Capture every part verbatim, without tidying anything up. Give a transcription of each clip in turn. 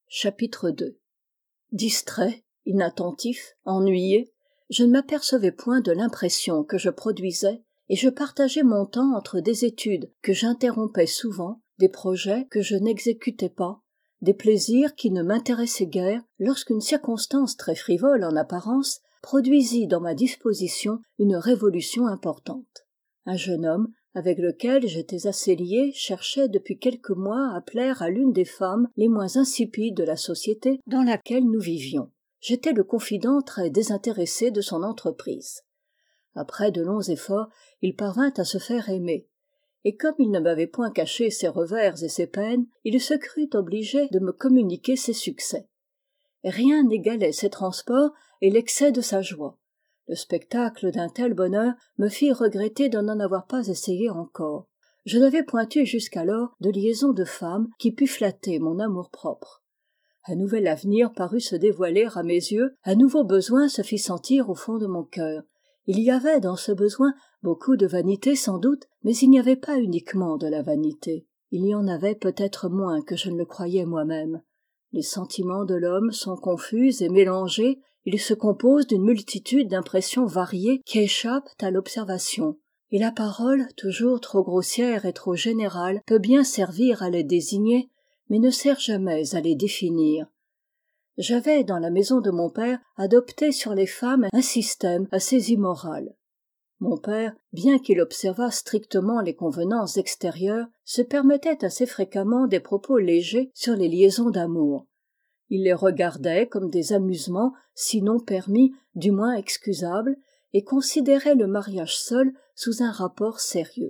Chapitre deux. Distrait, inattentif, ennuyé, je ne m'apercevais point de l'impression que je produisais, et je partageais mon temps entre des études que j'interrompais souvent, des projets que je n'exécutais pas, des plaisirs qui ne m'intéressaient guère, lorsqu'une circonstance très frivole en apparence produisit dans ma disposition une révolution importante. Un jeune homme, avec lequel j'étais assez lié, cherchait depuis quelques mois à plaire à l'une des femmes les moins insipides de la société dans laquelle nous vivions. J'étais le confident très désintéressé de son entreprise. Après de longs efforts, il parvint à se faire aimer, et comme il ne m'avait point caché ses revers et ses peines, il se crut obligé de me communiquer ses succès. Rien n'égalait ses transports et l'excès de sa joie. Le spectacle d'un tel bonheur me fit regretter de n'en avoir pas essayé encore. Je n'avais point eu jusqu'alors de liaison de femme qui pût flatter mon amour-propre. Un nouvel avenir parut se dévoiler à mes yeux, un nouveau besoin se fit sentir au fond de mon cœur. Il y avait dans ce besoin beaucoup de vanité sans doute, mais il n'y avait pas uniquement de la vanité. Il y en avait peut-être moins que je ne le croyais moi-même. Les sentiments de l'homme sont confus et mélangés, ils se composent d'une multitude d'impressions variées qui échappent à l'observation, et la parole, toujours trop grossière et trop générale, peut bien servir à les désigner, mais ne sert jamais à les définir. J'avais, dans la maison de mon père, adopté sur les femmes un système assez immoral. Mon père, bien qu'il observât strictement les convenances extérieures, se permettait assez fréquemment des propos légers sur les liaisons d'amour. Il les regardait comme des amusements, sinon permis, du moins excusables, et considérait le mariage seul sous un rapport sérieux.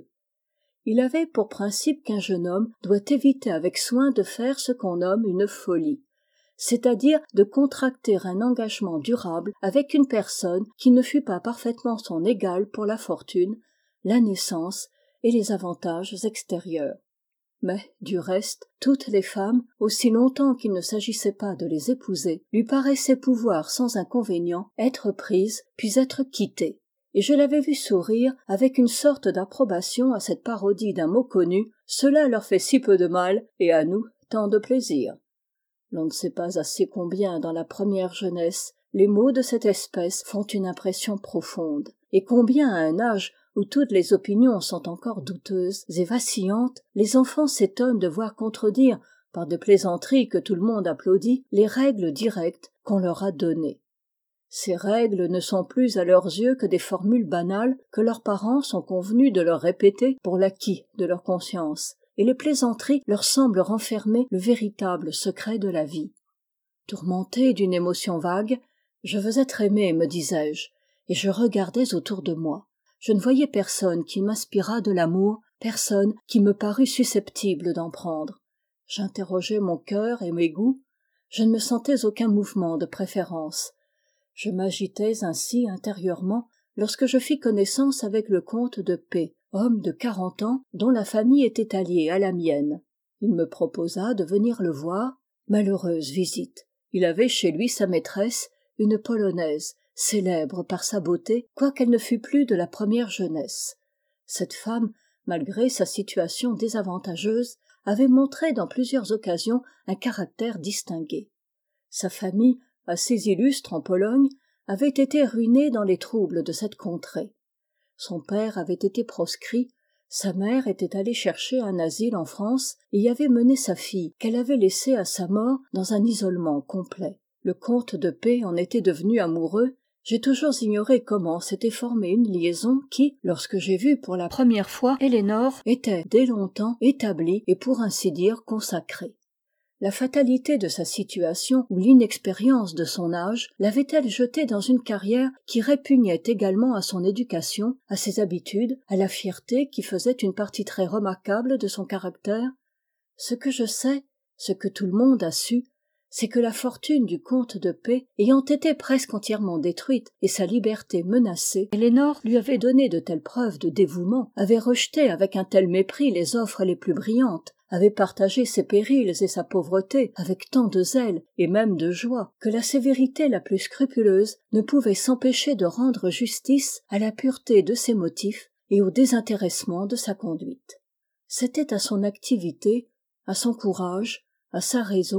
Il avait pour principe qu'un jeune homme doit éviter avec soin de faire ce qu'on nomme une folie, c'est-à-dire de contracter un engagement durable avec une personne qui ne fût pas parfaitement son égale pour la fortune, la naissance et les avantages extérieurs. Mais, du reste, toutes les femmes, aussi longtemps qu'il ne s'agissait pas de les épouser, lui paraissaient pouvoir sans inconvénient être prises puis être quittées. Et je l'avais vu sourire avec une sorte d'approbation à cette parodie d'un mot connu, cela leur fait si peu de mal, et à nous tant de plaisir. L'on ne sait pas assez combien, dans la première jeunesse, les mots de cette espèce font une impression profonde, et combien à un âge où toutes les opinions sont encore douteuses et vacillantes, les enfants s'étonnent de voir contredire, par des plaisanteries que tout le monde applaudit, les règles directes qu'on leur a données. Ces règles ne sont plus à leurs yeux que des formules banales que leurs parents sont convenus de leur répéter pour l'acquis de leur conscience, et les plaisanteries leur semblent renfermer le véritable secret de la vie. Tourmenté d'une émotion vague, je veux être aimé, me disais-je, et je regardais autour de moi. Je ne voyais personne qui m'inspirât de l'amour, personne qui me parût susceptible d'en prendre. J'interrogeais mon cœur et mes goûts, je ne me sentais aucun mouvement de préférence. Je m'agitais ainsi intérieurement lorsque je fis connaissance avec le comte de P, homme de quarante ans dont la famille était alliée à la mienne. Il me proposa de venir le voir. Malheureuse visite. Il avait chez lui sa maîtresse, une polonaise, célèbre par sa beauté, quoiqu'elle ne fût plus de la première jeunesse. Cette femme, malgré sa situation désavantageuse, avait montré dans plusieurs occasions un caractère distingué. Sa famille, assez illustre en Pologne, avait été ruinée dans les troubles de cette contrée. Son père avait été proscrit, sa mère était allée chercher un asile en France et y avait mené sa fille, qu'elle avait laissée à sa mort dans un isolement complet. Le comte de P en était devenu amoureux. J'ai toujours ignoré comment s'était formée une liaison qui, lorsque j'ai vu pour la première fois Élénore, était dès longtemps établie et pour ainsi dire consacrée. La fatalité de sa situation ou l'inexpérience de son âge l'avait-elle jeté dans une carrière qui répugnait également à son éducation, à ses habitudes, à la fierté qui faisait une partie très remarquable de son caractère? Ce que je sais, ce que tout le monde a su, c'est que la fortune du comte de P ayant été presque entièrement détruite et sa liberté menacée, Élénore lui avait donné de telles preuves de dévouement, avait rejeté avec un tel mépris les offres les plus brillantes, avait partagé ses périls et sa pauvreté avec tant de zèle et même de joie que la sévérité la plus scrupuleuse ne pouvait s'empêcher de rendre justice à la pureté de ses motifs et au désintéressement de sa conduite. C'était à son activité, à son courage, à sa raison,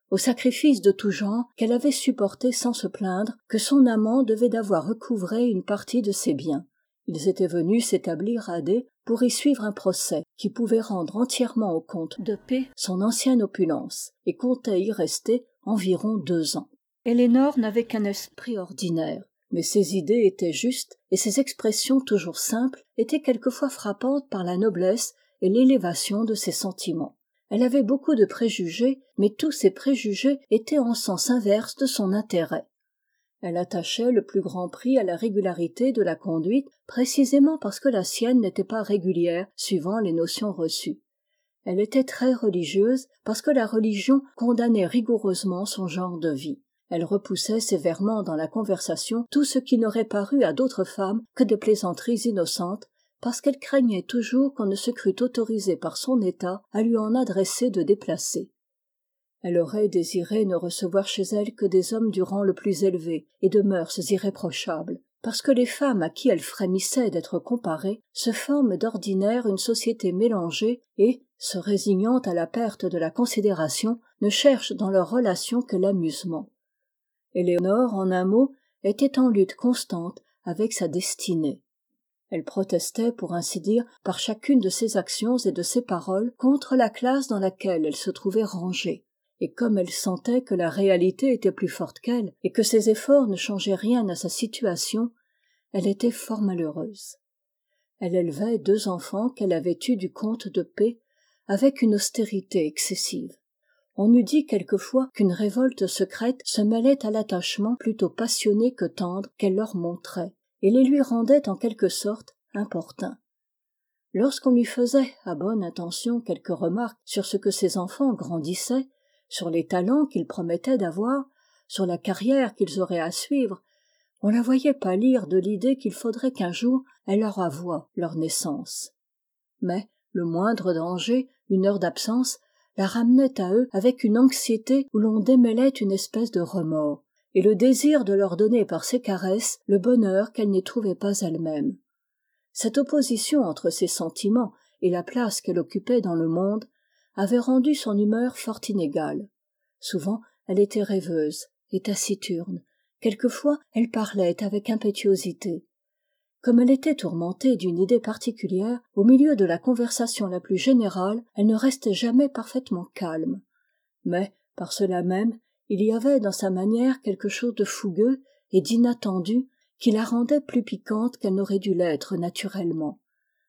aux sacrifices de tout genre qu'elle avait supportés sans se plaindre que son amant devait d'avoir recouvré une partie de ses biens. Ils étaient venus s'établir à D pour y suivre un procès qui pouvait rendre entièrement au comte de P son ancienne opulence, et comptait y rester environ deux ans. Elénore n'avait qu'un esprit ordinaire, mais ses idées étaient justes et ses expressions toujours simples étaient quelquefois frappantes par la noblesse et l'élévation de ses sentiments. Elle avait beaucoup de préjugés, mais tous ces préjugés étaient en sens inverse de son intérêt. Elle attachait le plus grand prix à la régularité de la conduite, précisément parce que la sienne n'était pas régulière suivant les notions reçues. Elle était très religieuse parce que la religion condamnait rigoureusement son genre de vie. Elle repoussait sévèrement dans la conversation tout ce qui n'aurait paru à d'autres femmes que des plaisanteries innocentes, parce qu'elle craignait toujours qu'on ne se crût autorisé par son état à lui en adresser de déplacés. Elle aurait désiré ne recevoir chez elle que des hommes du rang le plus élevé et de mœurs irréprochables, parce que les femmes à qui elle frémissait d'être comparée se forment d'ordinaire une société mélangée et, se résignant à la perte de la considération, ne cherchent dans leurs relations que l'amusement. Éléonore, en un mot, était en lutte constante avec sa destinée. Elle protestait, pour ainsi dire, par chacune de ses actions et de ses paroles contre la classe dans laquelle elle se trouvait rangée. Et comme elle sentait que la réalité était plus forte qu'elle, et que ses efforts ne changeaient rien à sa situation, elle était fort malheureuse. Elle élevait deux enfants qu'elle avait eus du comte de P, avec une austérité excessive. On eût dit quelquefois qu'une révolte secrète se mêlait à l'attachement plutôt passionné que tendre qu'elle leur montrait, et les lui rendait en quelque sorte importuns. Lorsqu'on lui faisait, à bonne intention, quelques remarques sur ce que ses enfants grandissaient, sur les talents qu'ils promettaient d'avoir, sur la carrière qu'ils auraient à suivre, on la voyait pâlir de l'idée qu'il faudrait qu'un jour elle leur avoue leur naissance. Mais le moindre danger, une heure d'absence, la ramenait à eux avec une anxiété où l'on démêlait une espèce de remords, et le désir de leur donner par ses caresses le bonheur qu'elle n'y trouvait pas elle-même. Cette opposition entre ses sentiments et la place qu'elle occupait dans le monde avait rendu son humeur fort inégale. Souvent, elle était rêveuse et taciturne. Quelquefois, elle parlait avec impétuosité. Comme elle était tourmentée d'une idée particulière, au milieu de la conversation la plus générale, elle ne restait jamais parfaitement calme. Mais, par cela même, il y avait dans sa manière quelque chose de fougueux et d'inattendu qui la rendait plus piquante qu'elle n'aurait dû l'être naturellement.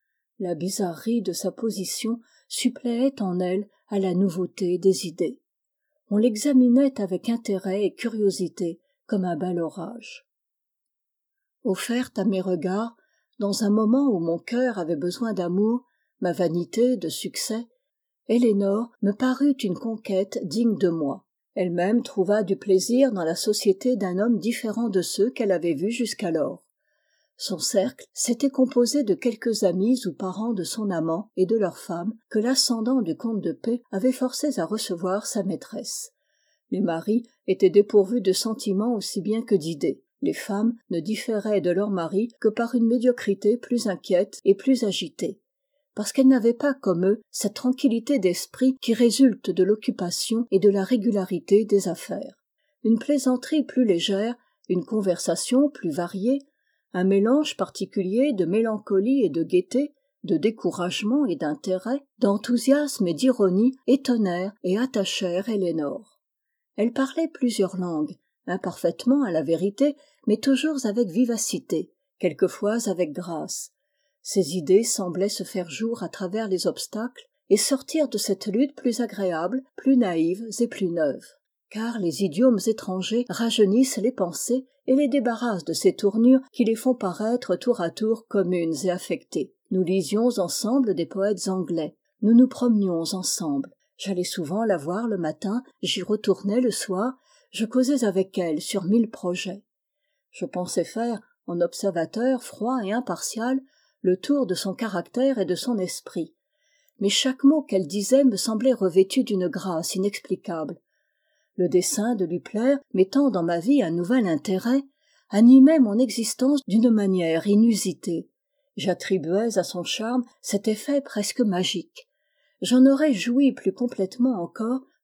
La bizarrerie de sa position suppléait en elle à la nouveauté des idées. On l'examinait avec intérêt et curiosité, comme un bel orage. Offerte à mes regards, dans un moment où mon cœur avait besoin d'amour, ma vanité de succès, Élénore me parut une conquête digne de moi. Elle-même trouva du plaisir dans la société d'un homme différent de ceux qu'elle avait vus jusqu'alors. Son cercle s'était composé de quelques amis ou parents de son amant et de leurs femmes que l'ascendant du comte de P avait forcés à recevoir sa maîtresse. Les maris étaient dépourvus de sentiments aussi bien que d'idées. Les femmes ne différaient de leurs maris que par une médiocrité plus inquiète et plus agitée, parce qu'elles n'avaient pas comme eux cette tranquillité d'esprit qui résulte de l'occupation et de la régularité des affaires. Une plaisanterie plus légère, une conversation plus variée, un mélange particulier de mélancolie et de gaieté, de découragement et d'intérêt, d'enthousiasme et d'ironie étonnèrent et attachèrent Élénore. Elle parlait plusieurs langues, imparfaitement à la vérité, mais toujours avec vivacité, quelquefois avec grâce. Ses idées semblaient se faire jour à travers les obstacles et sortir de cette lutte plus agréables, plus naïves et plus neuves. Car les idiomes étrangers rajeunissent les pensées et les débarrassent de ces tournures qui les font paraître tour à tour communes et affectées. Nous lisions ensemble des poètes anglais, nous nous promenions ensemble. J'allais souvent la voir le matin, j'y retournais le soir, je causais avec elle sur mille projets. Je pensais faire, en observateur froid et impartial, le tour de son caractère et de son esprit. Mais chaque mot qu'elle disait me semblait revêtu d'une grâce inexplicable. Le dessein de lui plaire, mettant dans ma vie un nouvel intérêt, animait mon existence d'une manière inusitée. J'attribuais à son charme cet effet presque magique. J'en aurais joui plus complètement encore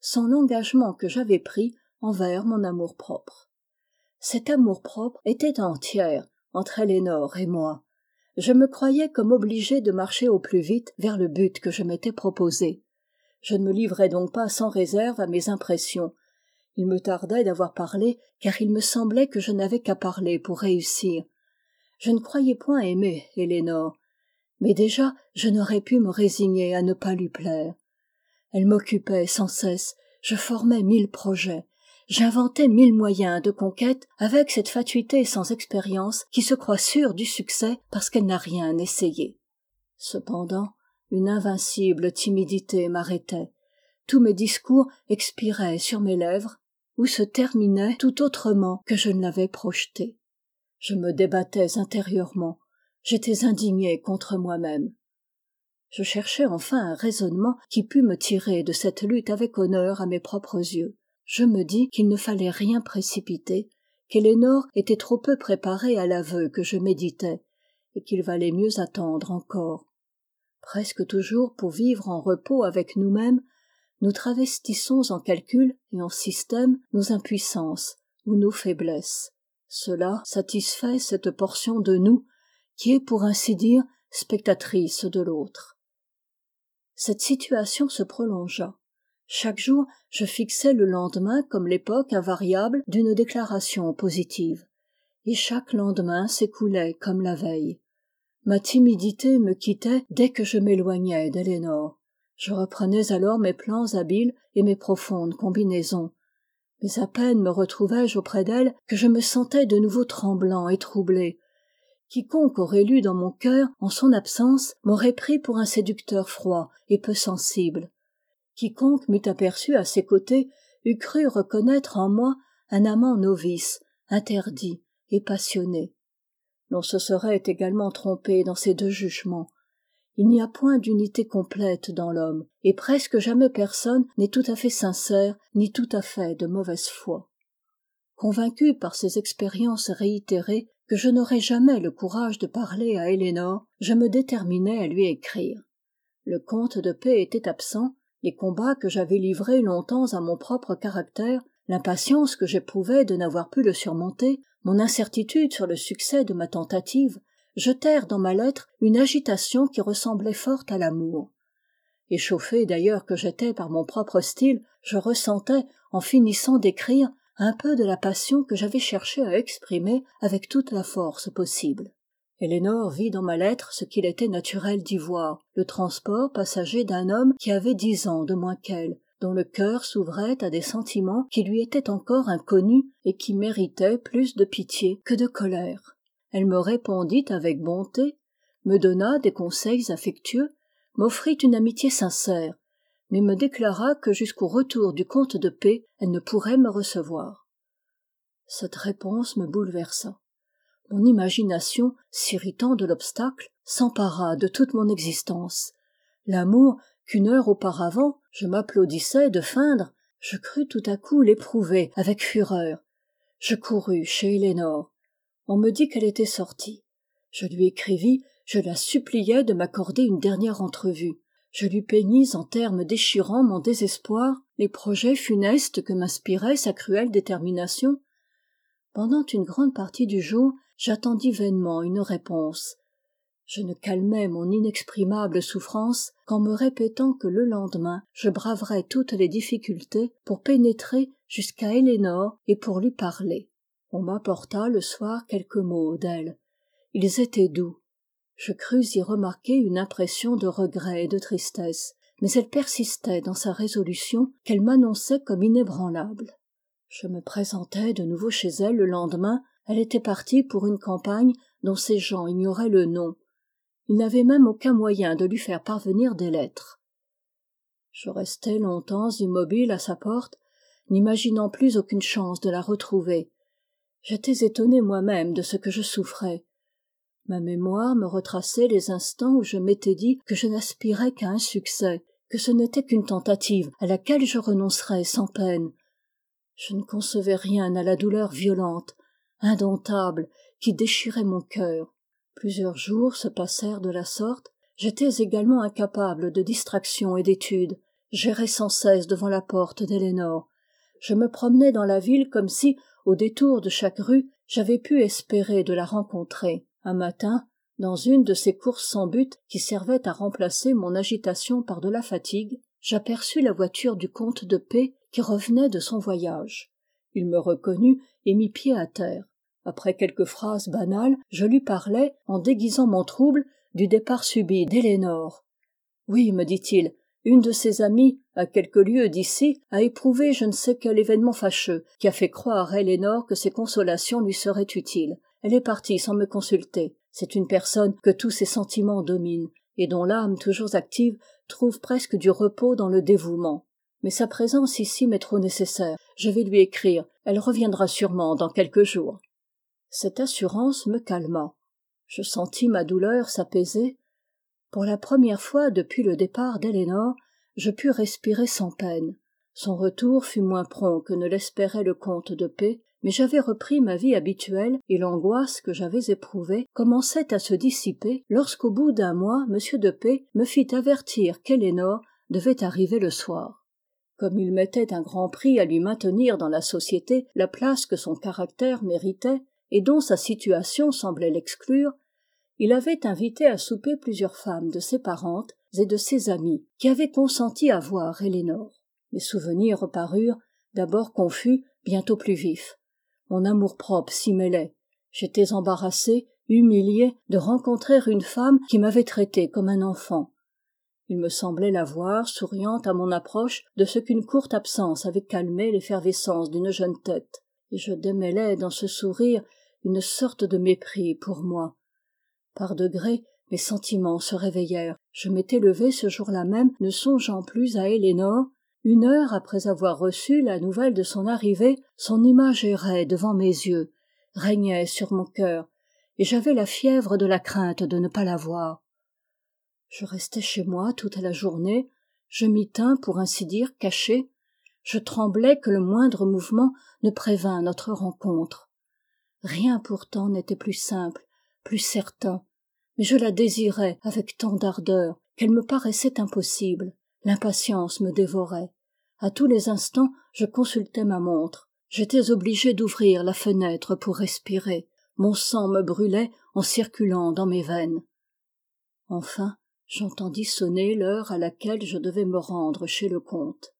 sans l'engagement que j'avais pris envers mon amour-propre. Cet amour-propre était entière entre Elénore et moi. Je me croyais comme obligé de marcher au plus vite vers le but que je m'étais proposé. Je ne me livrais donc pas sans réserve à mes impressions. Il me tardait d'avoir parlé, car il me semblait que je n'avais qu'à parler pour réussir. Je ne croyais point aimer Elénore, mais déjà je n'aurais pu me résigner à ne pas lui plaire. Elle m'occupait sans cesse, je formais mille projets, j'inventais mille moyens de conquête avec cette fatuité sans expérience qui se croit sûre du succès parce qu'elle n'a rien essayé. Cependant, une invincible timidité m'arrêtait. Tous mes discours expiraient sur mes lèvres ou se terminaient tout autrement que je ne l'avais projeté. Je me débattais intérieurement, j'étais indigné contre moi-même. Je cherchais enfin un raisonnement qui pût me tirer de cette lutte avec honneur à mes propres yeux. Je me dis qu'il ne fallait rien précipiter, qu'Elénore était trop peu préparée à l'aveu que je méditais, et qu'il valait mieux attendre encore. Presque toujours, pour vivre en repos avec nous-mêmes, nous travestissons en calcul et en système nos impuissances ou nos faiblesses. Cela satisfait cette portion de nous qui est, pour ainsi dire, spectatrice de l'autre. Cette situation se prolongea. Chaque jour, je fixais le lendemain comme l'époque invariable d'une déclaration positive. Et chaque lendemain s'écoulait comme la veille. Ma timidité me quittait dès que je m'éloignais d'Elénore. Je reprenais alors mes plans habiles et mes profondes combinaisons. Mais à peine me retrouvais-je auprès d'elle que je me sentais de nouveau tremblant et troublé. Quiconque aurait lu dans mon cœur, en son absence, m'aurait pris pour un séducteur froid et peu sensible. Quiconque m'eût aperçu à ses côtés eût cru reconnaître en moi un amant novice, interdit et passionné. L'on se serait également trompé dans ces deux jugements. Il n'y a point d'unité complète dans l'homme, et presque jamais personne n'est tout à fait sincère ni tout à fait de mauvaise foi. Convaincu par ces expériences réitérées que je n'aurais jamais le courage de parler à Elénore, je me déterminai à lui écrire. Le comte de P était absent, les combats que j'avais livrés longtemps à mon propre caractère, l'impatience que j'éprouvais de n'avoir pu le surmonter, mon incertitude sur le succès de ma tentative, jetèrent dans ma lettre une agitation qui ressemblait fort à l'amour. Échauffé d'ailleurs que j'étais par mon propre style, je ressentais, en finissant d'écrire, un peu de la passion que j'avais cherché à exprimer avec toute la force possible. Elénore vit dans ma lettre ce qu'il était naturel d'y voir, le transport passager d'un homme qui avait dix ans de moins qu'elle, dont le cœur s'ouvrait à des sentiments qui lui étaient encore inconnus et qui méritaient plus de pitié que de colère. Elle me répondit avec bonté, me donna des conseils affectueux, m'offrit une amitié sincère, mais me déclara que jusqu'au retour du comte de P, elle ne pourrait me recevoir. Cette réponse me bouleversa. Mon imagination, s'irritant de l'obstacle, s'empara de toute mon existence. L'amour, qu'une heure auparavant, je m'applaudissais de feindre, je crus tout à coup l'éprouver avec fureur. Je courus chez Elénore. On me dit qu'elle était sortie. Je lui écrivis, je la suppliai de m'accorder une dernière entrevue. Je lui peignis en termes déchirants mon désespoir, les projets funestes que m'inspirait sa cruelle détermination. Pendant une grande partie du jour, j'attendis vainement une réponse. Je ne calmais mon inexprimable souffrance qu'en me répétant que le lendemain, je braverais toutes les difficultés pour pénétrer jusqu'à Elénore et pour lui parler. On m'apporta le soir quelques mots d'elle. Ils étaient doux. Je crus y remarquer une impression de regret et de tristesse, mais elle persistait dans sa résolution qu'elle m'annonçait comme inébranlable. Je me présentai de nouveau chez elle le lendemain. Elle était partie pour une campagne dont ses gens ignoraient le nom. Ils n'avaient même aucun moyen de lui faire parvenir des lettres. Je restai longtemps immobile à sa porte, n'imaginant plus aucune chance de la retrouver. J'étais étonné moi-même de ce que je souffrais. Ma mémoire me retraçait les instants où je m'étais dit que je n'aspirais qu'à un succès, que ce n'était qu'une tentative à laquelle je renoncerais sans peine. Je ne concevais rien à la douleur violente, indomptable, qui déchirait mon cœur. Plusieurs jours se passèrent de la sorte. J'étais également incapable de distraction et d'étude. j'errais sans cesse devant la porte d'Elénore. Je me promenais dans la ville comme si, au détour de chaque rue, j'avais pu espérer de la rencontrer. Un matin, dans une de ces courses sans but qui servaient à remplacer mon agitation par de la fatigue, j'aperçus la voiture du comte de P qui revenait de son voyage. Il me reconnut et mit pied à terre. Après quelques phrases banales, je lui parlai, en déguisant mon trouble, du départ subit d'Elénore. « Oui, me dit-il, une de ses amies, à quelques lieues d'ici, a éprouvé je ne sais quel événement fâcheux qui a fait croire à Elénore que ses consolations lui seraient utiles. Elle est partie sans me consulter. C'est une personne que tous ses sentiments dominent, et dont l'âme toujours active trouve presque du repos dans le dévouement. Mais sa présence ici m'est trop nécessaire. Je vais lui écrire. Elle reviendra sûrement dans quelques jours. » Cette assurance me calma. Je sentis ma douleur s'apaiser. Pour la première fois depuis le départ d'Elénore, je pus respirer sans peine. Son retour fut moins prompt que ne l'espérait le comte de P, mais j'avais repris ma vie habituelle et l'angoisse que j'avais éprouvée commençait à se dissiper lorsqu'au bout d'un mois, M. de P me fit avertir qu'Elénore devait arriver le soir. Comme il mettait un grand prix à lui maintenir dans la société la place que son caractère méritait et dont sa situation semblait l'exclure, il avait invité à souper plusieurs femmes de ses parentes et de ses amies qui avaient consenti à voir Elénore. Mes souvenirs reparurent, d'abord confus, bientôt plus vifs. Mon amour-propre s'y mêlait. J'étais embarrassé, humilié de rencontrer une femme qui m'avait traité comme un enfant. Il me semblait la voir, souriant à mon approche, de ce qu'une courte absence avait calmé l'effervescence d'une jeune tête. Et je démêlais dans ce sourire une sorte de mépris pour moi. Par degrés, mes sentiments se réveillèrent. Je m'étais levé ce jour-là même, ne songeant plus à Elénore. Une heure après avoir reçu la nouvelle de son arrivée, son image errait devant mes yeux, régnait sur mon cœur, et j'avais la fièvre de la crainte de ne pas la voir. Je restai chez moi toute la journée, je m'y tins pour ainsi dire caché. Je tremblais que le moindre mouvement ne prévînt notre rencontre. Rien pourtant n'était plus simple, plus certain, mais je la désirais avec tant d'ardeur qu'elle me paraissait impossible. L'impatience me dévorait. À tous les instants, je consultais ma montre. J'étais obligé d'ouvrir la fenêtre pour respirer. Mon sang me brûlait en circulant dans mes veines. Enfin, j'entendis sonner l'heure à laquelle je devais me rendre chez le comte.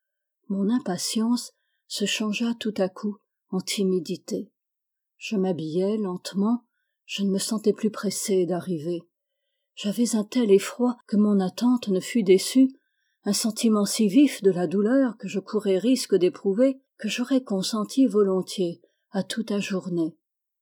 Mon impatience se changea tout à coup en timidité. Je m'habillai lentement, je ne me sentais plus pressé d'arriver. J'avais un tel effroi que mon attente ne fût déçue, un sentiment si vif de la douleur que je courais risque d'éprouver que j'aurais consenti volontiers à toute ajourner.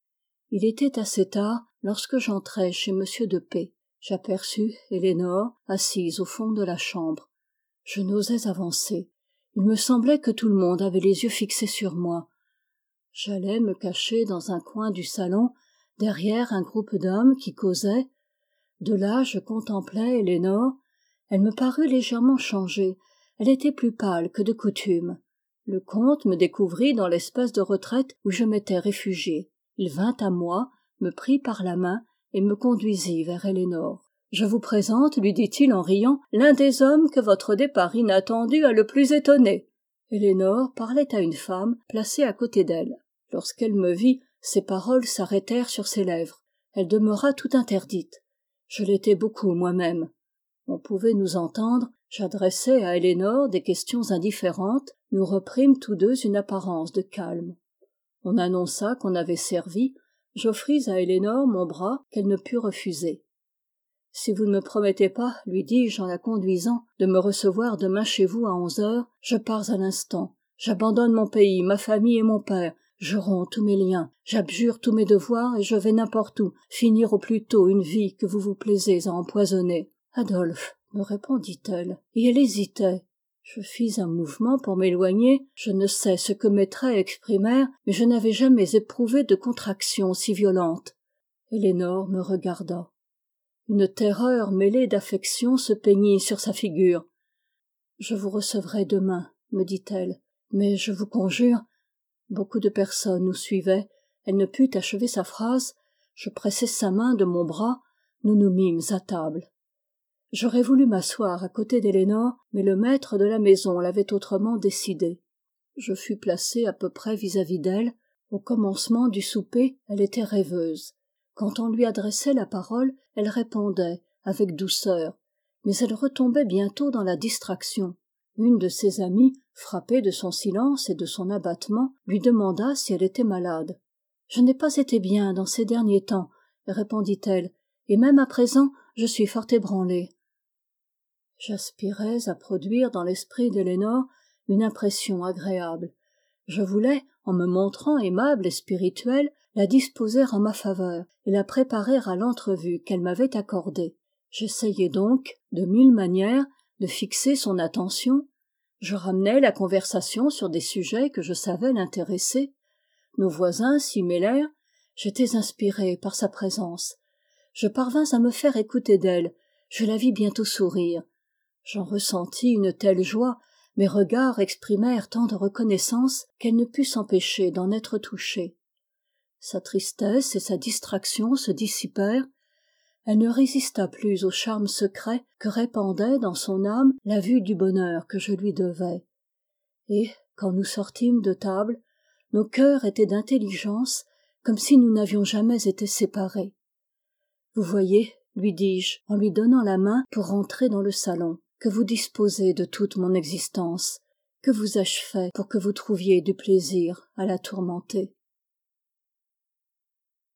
Il était assez tard lorsque j'entrai chez M. de P. J'aperçus Elénore assise au fond de la chambre. Je n'osais avancer. Il me semblait que tout le monde avait les yeux fixés sur moi. J'allai me cacher dans un coin du salon, derrière un groupe d'hommes qui causaient. De là, je contemplai Elénore. Elle me parut légèrement changée. Elle était plus pâle que de coutume. Le comte me découvrit dans l'espèce de retraite où je m'étais réfugié. Il vint à moi, me prit par la main et me conduisit vers Elénore. « Je vous présente, lui dit-il en riant, l'un des hommes que votre départ inattendu a le plus étonné. » Elénore parlait à une femme placée à côté d'elle. Lorsqu'elle me vit, ses paroles s'arrêtèrent sur ses lèvres. Elle demeura tout interdite. Je l'étais beaucoup moi-même. On pouvait nous entendre, j'adressai à Elénore des questions indifférentes, nous reprîmes tous deux une apparence de calme. On annonça qu'on avait servi, j'offris à Elénore mon bras qu'elle ne put refuser. « Si vous ne me promettez pas, lui dis-je en la conduisant, de me recevoir demain chez vous à onze heures, je pars à l'instant. J'abandonne mon pays, ma famille et mon père, je romps tous mes liens, j'abjure tous mes devoirs et je vais n'importe où, finir au plus tôt une vie que vous vous plaisez à empoisonner. »« Adolphe, » me répondit-elle, et elle hésitait. Je fis un mouvement pour m'éloigner, je ne sais ce que mes traits exprimèrent, mais je n'avais jamais éprouvé de contraction si violente. Elénore me regarda. Une terreur mêlée d'affection se peignit sur sa figure. « Je vous recevrai demain, » me dit-elle, « mais je vous conjure... » Beaucoup de personnes nous suivaient. Elle ne put achever sa phrase. Je pressai sa main de mon bras. Nous nous mîmes à table. J'aurais voulu m'asseoir à côté d'Elénore, mais le maître de la maison l'avait autrement décidé. Je fus placé à peu près vis-à-vis d'elle. Au commencement du souper, elle était rêveuse. Quand on lui adressait la parole, elle répondait avec douceur, mais elle retombait bientôt dans la distraction. Une de ses amies, frappée de son silence et de son abattement, lui demanda si elle était malade. « Je n'ai pas été bien dans ces derniers temps, » répondit-elle, « et même à présent, je suis fort ébranlée. » J'aspirais à produire dans l'esprit d'Elénore une impression agréable. Je voulais, en me montrant aimable et spirituelle, la disposer en ma faveur et la préparer à l'entrevue qu'elle m'avait accordée. J'essayai donc, de mille manières, de fixer son attention. Je ramenai la conversation sur des sujets que je savais l'intéresser. Nos voisins s'y mêlèrent. J'étais inspiré par sa présence. Je parvins à me faire écouter d'elle. Je la vis bientôt sourire. J'en ressentis une telle joie, mes regards exprimèrent tant de reconnaissance qu'elle ne put s'empêcher d'en être touchée. Sa tristesse et sa distraction se dissipèrent. Elle ne résista plus au charme secret que répandait dans son âme la vue du bonheur que je lui devais. Et, quand nous sortîmes de table, nos cœurs étaient d'intelligence comme si nous n'avions jamais été séparés. « Vous voyez, lui dis-je, en lui donnant la main pour rentrer dans le salon, que vous disposez de toute mon existence. Que vous ai-je fait pour que vous trouviez du plaisir à la tourmenter ?